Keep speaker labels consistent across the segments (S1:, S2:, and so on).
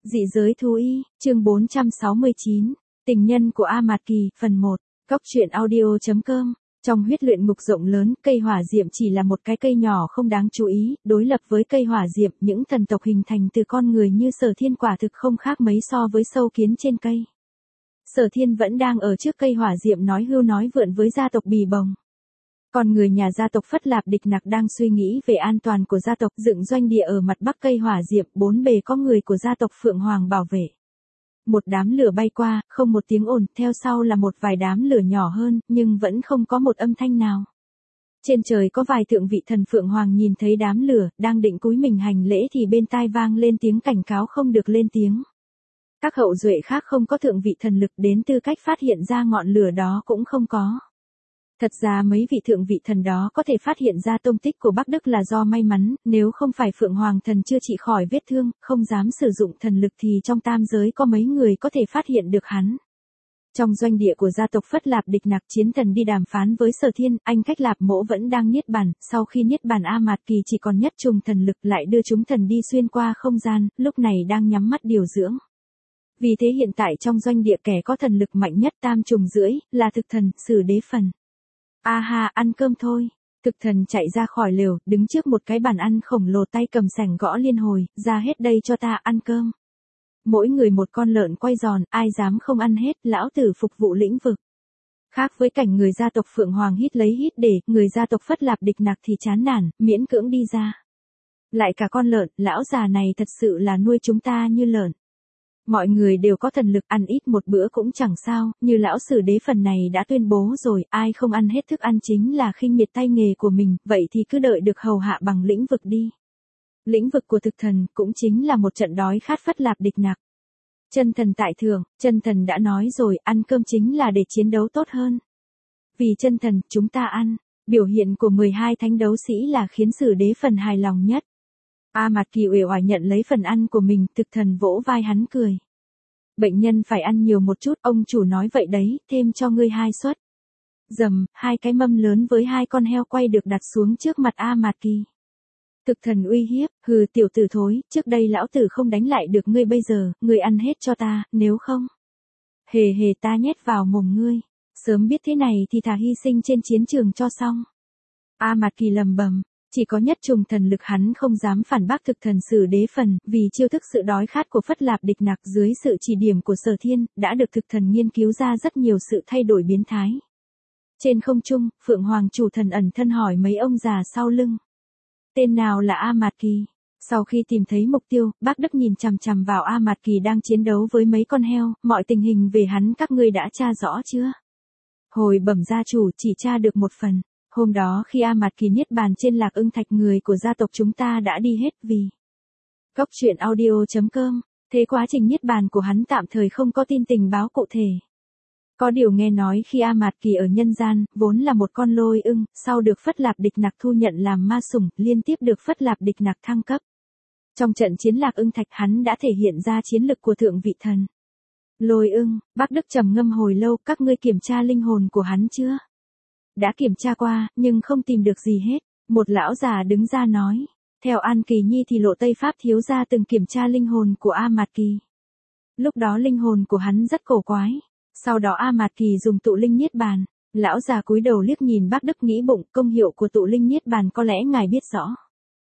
S1: Dị giới thú y, chương 469, tình nhân của A Mạt Kỳ, phần 1, Cóc truyện audio.com. Trong huyết luyện ngục rộng lớn, cây hỏa diệm chỉ là một cái cây nhỏ không đáng chú ý, đối lập với cây hỏa diệm, những thần tộc hình thành từ con người như Sở Thiên quả thực không khác mấy so với sâu kiến trên cây. Sở Thiên vẫn đang ở trước cây hỏa diệm nói hưu nói vượn với gia tộc Bì Bồng. Còn người nhà gia tộc Phất Lạp Địch Nặc đang suy nghĩ về an toàn của gia tộc, dựng doanh địa ở mặt bắc cây hỏa diệm, bốn bề có người của gia tộc Phượng Hoàng bảo vệ. Một đám lửa bay qua, không một tiếng ồn, theo sau là một vài đám lửa nhỏ hơn, nhưng vẫn không có một âm thanh nào. Trên trời có vài thượng vị thần Phượng Hoàng nhìn thấy đám lửa, đang định cúi mình hành lễ thì bên tai vang lên tiếng cảnh cáo không được lên tiếng. Các hậu duệ khác không có thượng vị thần lực đến tư cách phát hiện ra ngọn lửa đó cũng không có. Thật ra mấy vị thượng vị thần đó có thể phát hiện ra tông tích của Bắc Đức là do may mắn, nếu không phải Phượng Hoàng thần chưa trị khỏi vết thương, không dám sử dụng thần lực thì trong tam giới có mấy người có thể phát hiện được hắn. Trong doanh địa của gia tộc Phất Lạp Địch Nặc, chiến thần đi đàm phán với Sở Thiên, anh Cách Lạp Mỗ vẫn đang niết bàn, sau khi niết bàn A Mạt Kỳ chỉ còn nhất trùng thần lực lại đưa chúng thần đi xuyên qua không gian, lúc này đang nhắm mắt điều dưỡng. Vì thế hiện tại trong doanh địa kẻ có thần lực mạnh nhất tam trùng rưỡi, là thực thần, Sử Đế Phần. A ha, ăn cơm thôi. Thực thần chạy ra khỏi lều, đứng trước một cái bàn ăn khổng lồ, tay cầm sành gõ liên hồi, ra hết đây cho ta ăn cơm. Mỗi người một con lợn quay giòn, ai dám không ăn hết, lão tử phục vụ lĩnh vực. Khác với cảnh người gia tộc Phượng Hoàng hít lấy hít để, người gia tộc Phất Lạp Địch Nặc thì chán nản, miễn cưỡng đi ra. Lại cả con lợn, lão già này thật sự là nuôi chúng ta như lợn. Mọi người đều có thần lực, ăn ít một bữa cũng chẳng sao, như lão Sử Đế Phần này đã tuyên bố rồi, ai không ăn hết thức ăn chính là khinh miệt tay nghề của mình, vậy thì cứ đợi được hầu hạ bằng lĩnh vực đi. Lĩnh vực của thực thần cũng chính là một trận đói khát Phất Lạp Địch Nặc. Chân thần tại thượng, chân thần đã nói rồi, ăn cơm chính là để chiến đấu tốt hơn. Vì chân thần, chúng ta ăn. Biểu hiện của 12 thánh đấu sĩ là khiến Sử Đế Phần hài lòng nhất. A Mạt Kỳ uể oải nhận lấy phần ăn của mình, thực thần vỗ vai hắn cười. Bệnh nhân phải ăn nhiều một chút, ông chủ nói vậy đấy, thêm cho ngươi 2 suất. Dầm, 2 cái mâm lớn với 2 con heo quay được đặt xuống trước mặt A Mạt Kỳ. Thực thần uy hiếp, hừ tiểu tử thối, trước đây lão tử không đánh lại được ngươi, bây giờ, ngươi ăn hết cho ta, nếu không. Hề hề ta nhét vào mồm ngươi, sớm biết thế này thì thà hy sinh trên chiến trường cho xong. A Mạt Kỳ lầm bầm. Chỉ có nhất trùng thần lực hắn không dám phản bác thực thần Sử Đế Phần, vì chiêu thức sự đói khát của Phất Lạp Địch Nặc dưới sự chỉ điểm của Sở Thiên, đã được thực thần nghiên cứu ra rất nhiều sự thay đổi biến thái. Trên không trung, Phượng Hoàng chủ thần ẩn thân hỏi mấy ông già sau lưng. Tên nào là A Mạt Kỳ? Sau khi tìm thấy mục tiêu, bác Đức nhìn chằm chằm vào A Mạt Kỳ đang chiến đấu với mấy con heo, mọi tình hình về hắn các ngươi đã tra rõ chưa? Hồi bẩm gia chủ chỉ tra được một phần. Hôm đó khi A Mạt Kỳ niết bàn trên Lạc Ưng Thạch, người của gia tộc chúng ta đã đi hết vì. Cóc truyện audio.com, thế quá trình niết bàn của hắn tạm thời không có tin tình báo cụ thể. Có điều nghe nói khi A Mạt Kỳ ở nhân gian, vốn là một con lôi ưng, sau được Phất Lạp Địch Nặc thu nhận làm ma sủng, liên tiếp được Phất Lạp Địch Nặc thăng cấp. Trong trận chiến Lạc Ưng Thạch hắn đã thể hiện ra chiến lực của thượng vị thần. Lôi ưng, bác Đức trầm ngâm hồi lâu, các ngươi kiểm tra linh hồn của hắn chưa? Đã kiểm tra qua, nhưng không tìm được gì hết. Một lão già đứng ra nói. Theo An Kỳ Nhi thì Lộ Tây Pháp thiếu gia từng kiểm tra linh hồn của A Mạt Kỳ. Lúc đó linh hồn của hắn rất cổ quái. Sau đó A Mạt Kỳ dùng tụ linh niết bàn. Lão già cúi đầu liếc nhìn bác Đức nghĩ bụng, công hiệu của tụ linh niết bàn có lẽ ngài biết rõ.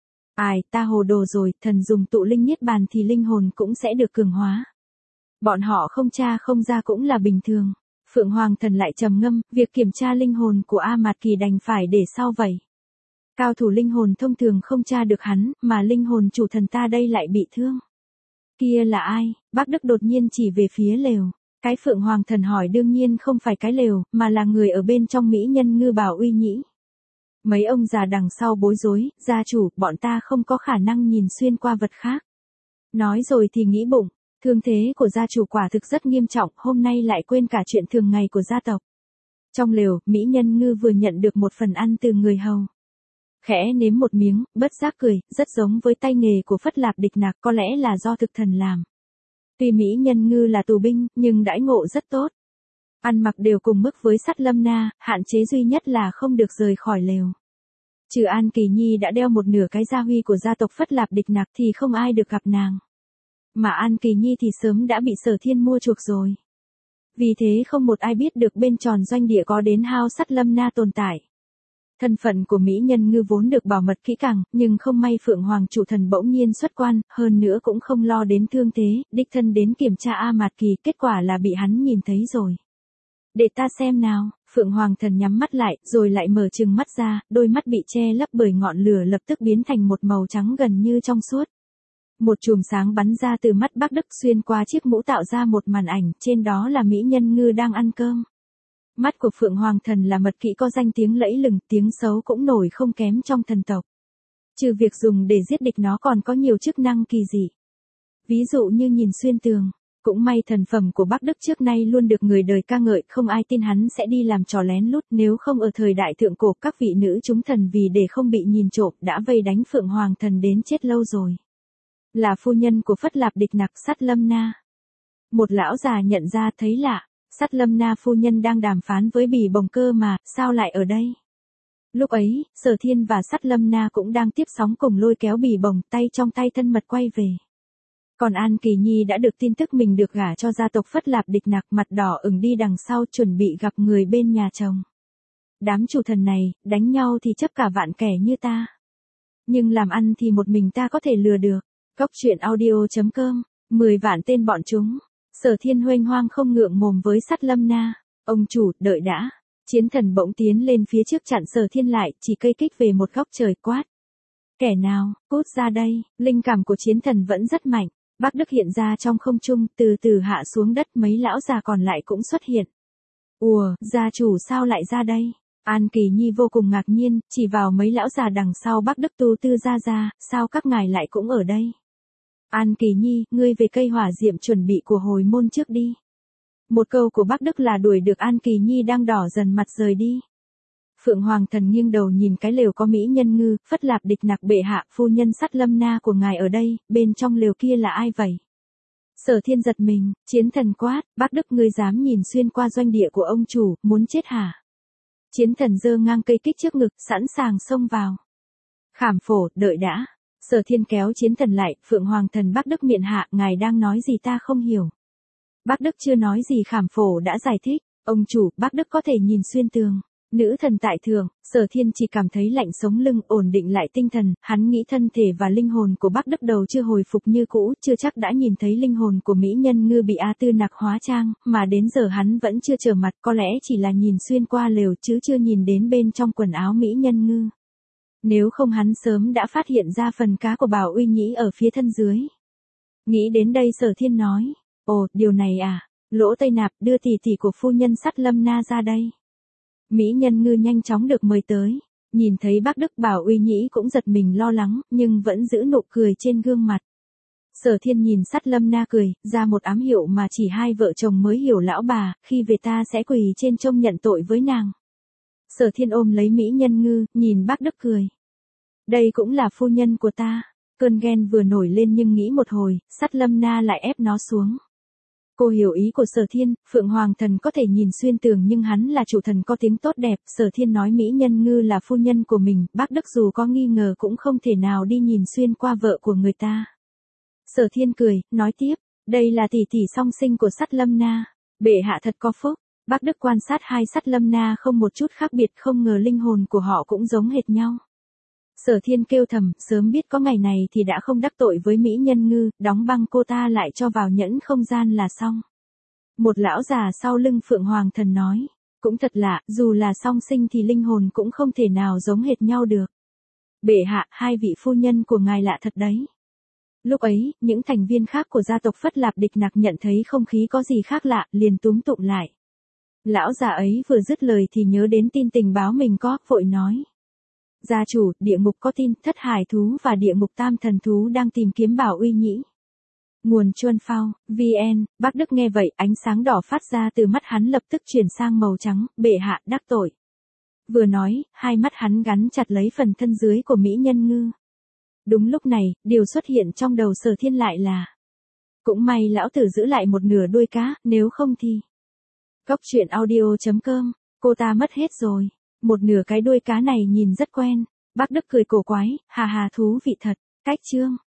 S1: Ai, ta hồ đồ rồi, thần dùng tụ linh niết bàn thì linh hồn cũng sẽ được cường hóa. Bọn họ không tra không ra cũng là bình thường. Phượng Hoàng thần lại trầm ngâm, việc kiểm tra linh hồn của A Mạt Kỳ đành phải để sau vậy. Cao thủ linh hồn thông thường không tra được hắn, mà linh hồn chủ thần ta đây lại bị thương. Kia là ai? Bác Đức đột nhiên chỉ về phía lều. Cái Phượng Hoàng thần hỏi đương nhiên không phải cái lều, mà là người ở bên trong mỹ nhân Ngư Bảo Uy Nhĩ. Mấy ông già đằng sau bối rối, gia chủ, bọn ta không có khả năng nhìn xuyên qua vật khác. Nói rồi thì nghĩ bụng. Thương thế của gia chủ quả thực rất nghiêm trọng, hôm nay lại quên cả chuyện thường ngày của gia tộc. Trong lều, mỹ nhân Ngư vừa nhận được một phần ăn từ người hầu. Khẽ nếm một miếng, bất giác cười, rất giống với tay nghề của Phất Lạp Địch Nặc, có lẽ là do thực thần làm. Tuy mỹ nhân Ngư là tù binh, nhưng đãi ngộ rất tốt. Ăn mặc đều cùng mức với Sắt Lâm Na, hạn chế duy nhất là không được rời khỏi lều. Trừ An Kỳ Nhi đã đeo một nửa cái gia huy của gia tộc Phất Lạp Địch Nặc thì không ai được gặp nàng. Mà An Kỳ Nhi thì sớm đã bị Sở Thiên mua chuộc rồi. Vì thế không một ai biết được bên tròn doanh địa có đến hao sắt Lâm Na tồn tại. Thân phận của mỹ nhân ngư vốn được bảo mật kỹ càng, nhưng không may Phượng Hoàng chủ thần bỗng nhiên xuất quan, hơn nữa cũng không lo đến thương thế, đích thân đến kiểm tra A Mạt Kỳ, kết quả là bị hắn nhìn thấy rồi. Để ta xem nào, Phượng Hoàng thần nhắm mắt lại, rồi lại mở trừng mắt ra, đôi mắt bị che lấp bởi ngọn lửa lập tức biến thành một màu trắng gần như trong suốt. Một chùm sáng bắn ra từ mắt Bác Đức xuyên qua chiếc mũ tạo ra một màn ảnh, trên đó là mỹ nhân ngư đang ăn cơm. Mắt của Phượng Hoàng thần là mật kỹ có danh tiếng lẫy lừng, tiếng xấu cũng nổi không kém trong thần tộc. Trừ việc dùng để giết địch nó còn có nhiều chức năng kỳ dị. Ví dụ như nhìn xuyên tường. Cũng may thần phẩm của Bác Đức trước nay luôn được người đời ca ngợi, không ai tin hắn sẽ đi làm trò lén lút, nếu không ở thời đại thượng cổ các vị nữ chúng thần vì để không bị nhìn trộm đã vây đánh Phượng Hoàng thần đến chết lâu rồi. Là phu nhân của Phất Lạp Địch Nặc, Sắt Lâm Na. Một lão già nhận ra thấy lạ, Sắt Lâm Na phu nhân đang đàm phán với Bỉ Bồng cơ mà, sao lại ở đây? Lúc ấy, Sở Thiên và Sắt Lâm Na cũng đang tiếp sóng cùng lôi kéo Bỉ Bồng, tay trong tay thân mật quay về. Còn An Kỳ Nhi đã được tin tức mình được gả cho gia tộc Phất Lạp Địch Nặc, mặt đỏ ửng đi đằng sau chuẩn bị gặp người bên nhà chồng. Đám chủ thần này, đánh nhau thì chấp cả vạn kẻ như ta. Nhưng làm ăn thì một mình ta có thể lừa được. Góc truyện audio.com, 10 vạn tên bọn chúng. Sở Thiên huênh hoang không ngượng mồm với Sắt Lâm Na. Ông chủ, đợi đã. Chiến thần bỗng tiến lên phía trước chặn Sở Thiên lại, chỉ cây kích về một góc trời quát. Kẻ nào, cút ra đây. Linh cảm của chiến thần vẫn rất mạnh. Bác Đức hiện ra trong không trung, từ từ hạ xuống đất, mấy lão già còn lại cũng xuất hiện. Ùa, gia chủ sao lại ra đây? An Kỳ Nhi vô cùng ngạc nhiên, chỉ vào mấy lão già đằng sau Bác Đức tu tư ra, sao các ngài lại cũng ở đây? An Kỳ Nhi, ngươi về cây hỏa diệm chuẩn bị của hồi môn trước đi. Một câu của Bác Đức là đuổi được An Kỳ Nhi đang đỏ dần mặt rời đi. Phượng Hoàng thần nghiêng đầu nhìn cái lều có mỹ nhân ngư, Phất Lạp Địch Nặc bệ hạ, phu nhân Sắt Lâm Na của ngài ở đây, bên trong lều kia là ai vậy? Sở Thiên giật mình, chiến thần quát, Bác Đức ngươi dám nhìn xuyên qua doanh địa của ông chủ, muốn chết hả? Chiến thần giơ ngang cây kích trước ngực, sẵn sàng xông vào. Khảm phổ, đợi đã. Sở Thiên kéo chiến thần lại, Phượng Hoàng thần Bác Đức miệng hạ, ngài đang nói gì ta không hiểu. Bác Đức chưa nói gì Khảm phổ đã giải thích, ông chủ, Bác Đức có thể nhìn xuyên tường. Nữ thần tại thượng, Sở Thiên chỉ cảm thấy lạnh sống lưng, ổn định lại tinh thần, hắn nghĩ thân thể và linh hồn của Bác Đức đầu chưa hồi phục như cũ, chưa chắc đã nhìn thấy linh hồn của mỹ nhân ngư bị A Tư Nặc hóa trang, mà đến giờ hắn vẫn chưa trở mặt, có lẽ chỉ là nhìn xuyên qua lều chứ chưa nhìn đến bên trong quần áo mỹ nhân ngư. Nếu không hắn sớm đã phát hiện ra phần cá của Bảo Uy Nhĩ ở phía thân dưới. Nghĩ đến đây Sở Thiên nói, ồ, điều này à, Lỗ Tây Nạp đưa tỷ tỷ của phu nhân Sắt Lâm Na ra đây. Mỹ nhân ngư nhanh chóng được mời tới, nhìn thấy Bác Đức Bảo Uy Nhĩ cũng giật mình lo lắng, nhưng vẫn giữ nụ cười trên gương mặt. Sở Thiên nhìn Sắt Lâm Na cười, ra một ám hiệu mà chỉ hai vợ chồng mới hiểu lão bà, khi về ta sẽ quỳ trên trông nhận tội với nàng. Sở Thiên ôm lấy mỹ nhân ngư, nhìn Bác Đức cười. Đây cũng là phu nhân của ta. Cơn ghen vừa nổi lên nhưng nghĩ một hồi, Sắt Lâm Na lại ép nó xuống. Cô hiểu ý của Sở Thiên, Phượng Hoàng thần có thể nhìn xuyên tường nhưng hắn là chủ thần có tiếng tốt đẹp, Sở Thiên nói mỹ nhân ngư là phu nhân của mình, Bác Đức dù có nghi ngờ cũng không thể nào đi nhìn xuyên qua vợ của người ta. Sở Thiên cười, nói tiếp, đây là tỷ tỷ song sinh của Sắt Lâm Na, bệ hạ thật có phúc. Bác Đức quan sát hai Sắt Lâm Na không một chút khác biệt, không ngờ linh hồn của họ cũng giống hệt nhau. Sở Thiên kêu thầm, sớm biết có ngày này thì đã không đắc tội với mỹ nhân ngư, đóng băng cô ta lại cho vào nhẫn không gian là xong. Một lão già sau lưng Phượng Hoàng thần nói, cũng thật lạ, dù là song sinh thì linh hồn cũng không thể nào giống hệt nhau được. Bệ hạ, hai vị phu nhân của ngài lạ thật đấy. Lúc ấy, những thành viên khác của gia tộc Phất Lạp Địch Nặc nhận thấy không khí có gì khác lạ, liền túm tụm lại. Lão già ấy vừa dứt lời thì nhớ đến tin tình báo mình có, vội nói. Gia chủ, địa ngục có tin, thất hải thú và địa ngục tam thần thú đang tìm kiếm Bảo Uy Nhĩ. Nguồn Chuân Phao, VN, Bác Đức nghe vậy, ánh sáng đỏ phát ra từ mắt hắn lập tức chuyển sang màu trắng, bệ hạ đắc tội. Vừa nói, hai mắt hắn gắn chặt lấy phần thân dưới của mỹ nhân ngư. Đúng lúc này, điều xuất hiện trong đầu Sở Thiên lại là. Cũng may lão tử giữ lại một nửa đuôi cá, nếu không thì. Góc truyện audio.com, cô ta mất hết rồi. Một nửa cái đuôi cá này nhìn rất quen. Bác Đức cười cổ quái, hà hà thú vị thật. Cách chương.